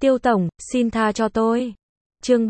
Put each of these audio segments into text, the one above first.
Tiêu tổng, xin tha cho tôi. Chương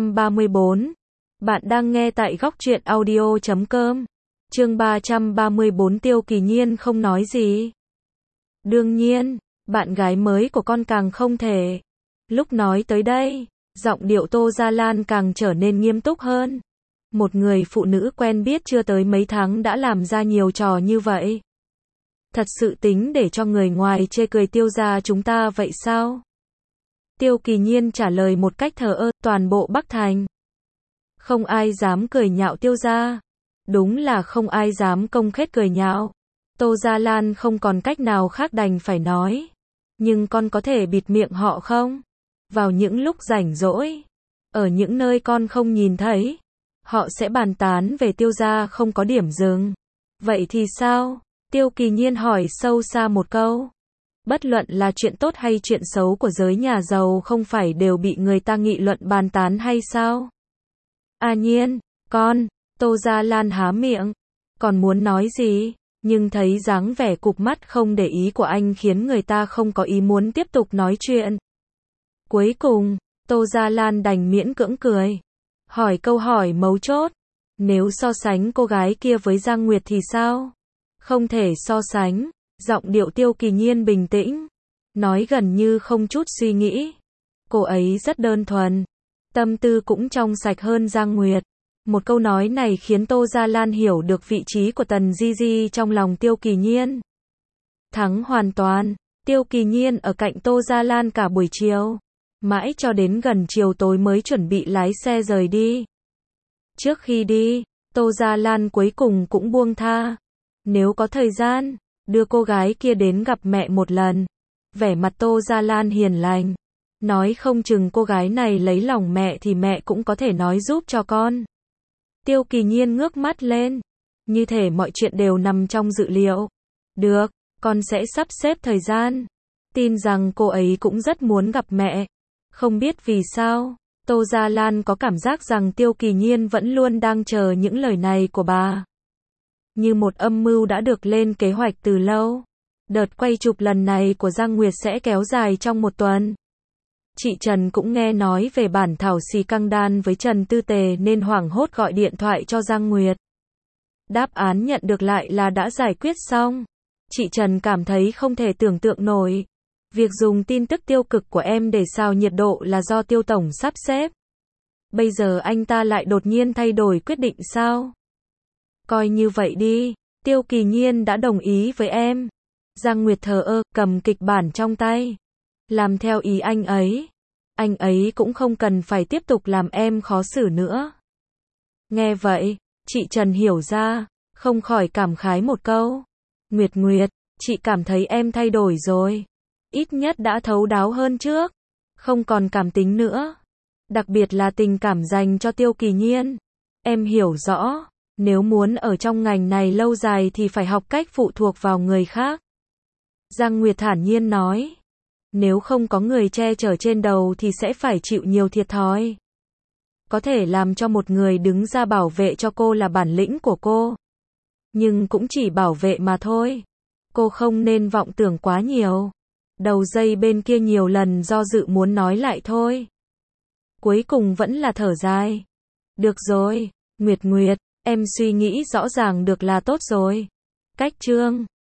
334. Bạn đang nghe tại góc truyện audio.com. Chương 334. Tiêu Kỳ Nhiên không nói gì. Đương nhiên, bạn gái mới của con càng không thể. Lúc nói tới đây, giọng điệu Tô Gia Lan càng trở nên nghiêm túc hơn. Một người phụ nữ quen biết chưa tới mấy tháng đã làm ra nhiều trò như vậy. Thật sự tính để cho người ngoài chê cười Tiêu gia chúng ta vậy sao? Tiêu Kỳ Nhiên trả lời một cách thờ ơ, toàn bộ Bắc Thành. Không ai dám cười nhạo Tiêu gia. Đúng là không ai dám công khết cười nhạo. Tô Gia Lan không còn cách nào khác đành phải nói. Nhưng con có thể bịt miệng họ không? Vào những lúc rảnh rỗi, ở những nơi con không nhìn thấy, họ sẽ bàn tán về Tiêu gia không có điểm dừng. Vậy thì sao? Tiêu Kỳ Nhiên hỏi sâu xa một câu. Bất luận là chuyện tốt hay chuyện xấu của giới nhà giàu không phải đều bị người ta nghị luận bàn tán hay sao? À Nhiên, con, Tô Gia Lan há miệng, còn muốn nói gì, nhưng thấy dáng vẻ cụp mắt không để ý của anh khiến người ta không có ý muốn tiếp tục nói chuyện. Cuối cùng, Tô Gia Lan đành miễn cưỡng cười. Hỏi câu hỏi mấu chốt. Nếu so sánh cô gái kia với Giang Nguyệt thì sao? Không thể so sánh. Giọng điệu Tiêu Kỳ Nhiên bình tĩnh. Nói gần như không chút suy nghĩ. Cô ấy rất đơn thuần. Tâm tư cũng trong sạch hơn Giang Nguyệt. Một câu nói này khiến Tô Gia Lan hiểu được vị trí của Tần Di Di trong lòng Tiêu Kỳ Nhiên. Thắng hoàn toàn. Tiêu Kỳ Nhiên ở cạnh Tô Gia Lan cả buổi chiều. Mãi cho đến gần chiều tối mới chuẩn bị lái xe rời đi. Trước khi đi, Tô Gia Lan cuối cùng cũng buông tha. Nếu có thời gian, đưa cô gái kia đến gặp mẹ một lần. Vẻ mặt Tô Gia Lan hiền lành. Nói không chừng cô gái này lấy lòng mẹ thì mẹ cũng có thể nói giúp cho con. Tiêu Kỳ Nhiên ngước mắt lên. Như thể mọi chuyện đều nằm trong dự liệu. Được, con sẽ sắp xếp thời gian. Tin rằng cô ấy cũng rất muốn gặp mẹ. Không biết vì sao, Tô Gia Lan có cảm giác rằng Tiêu Kỳ Nhiên vẫn luôn đang chờ những lời này của bà. Như một âm mưu đã được lên kế hoạch từ lâu. Đợt quay chụp lần này của Giang Nguyệt sẽ kéo dài trong một tuần. Chị Trần cũng nghe nói về bản thảo xì căng đan với Trần Tư Tề nên hoảng hốt gọi điện thoại cho Giang Nguyệt. Đáp án nhận được lại là đã giải quyết xong. Chị Trần cảm thấy không thể tưởng tượng nổi. Việc dùng tin tức tiêu cực của em để xào nhiệt độ là do Tiêu tổng sắp xếp. Bây giờ anh ta lại đột nhiên thay đổi quyết định sao? Coi như vậy đi, Tiêu Kỳ Nhiên đã đồng ý với em. Giang Nguyệt thờ ơ, cầm kịch bản trong tay. Làm theo ý anh ấy. Anh ấy cũng không cần phải tiếp tục làm em khó xử nữa. Nghe vậy, chị Trần hiểu ra, không khỏi cảm khái một câu. Nguyệt, chị cảm thấy em thay đổi rồi. Ít nhất đã thấu đáo hơn trước. Không còn cảm tính nữa. Đặc biệt là tình cảm dành cho Tiêu Kỳ Nhiên. Em hiểu rõ, nếu muốn ở trong ngành này lâu dài thì phải học cách phụ thuộc vào người khác. Giang Nguyệt thản nhiên nói. Nếu không có người che chở trên đầu thì sẽ phải chịu nhiều thiệt thòi. Có thể làm cho một người đứng ra bảo vệ cho cô là bản lĩnh của cô. Nhưng cũng chỉ bảo vệ mà thôi. Cô không nên vọng tưởng quá nhiều. Đầu dây bên kia nhiều lần do dự muốn nói lại thôi. Cuối cùng vẫn là thở dài. Được rồi, Nguyệt, em suy nghĩ rõ ràng được là tốt rồi. Cách chương